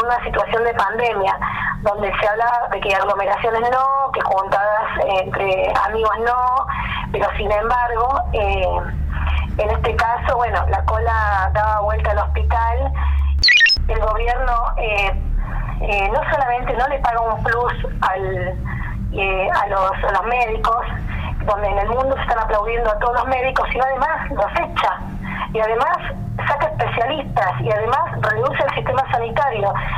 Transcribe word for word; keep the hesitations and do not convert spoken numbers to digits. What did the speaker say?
una situación de pandemia, donde se habla de que aglomeraciones no, que juntadas entre amigos no, pero sin embargo, eh, en este caso, bueno, la cola daba vuelta al hospital, el gobierno eh, eh, no solamente no le paga un plus al, eh, a, los, a los médicos, donde en el mundo se están aplaudiendo a todos los médicos, sino además los echa, y además saca especialistas, y además reduce el sistema sanitario.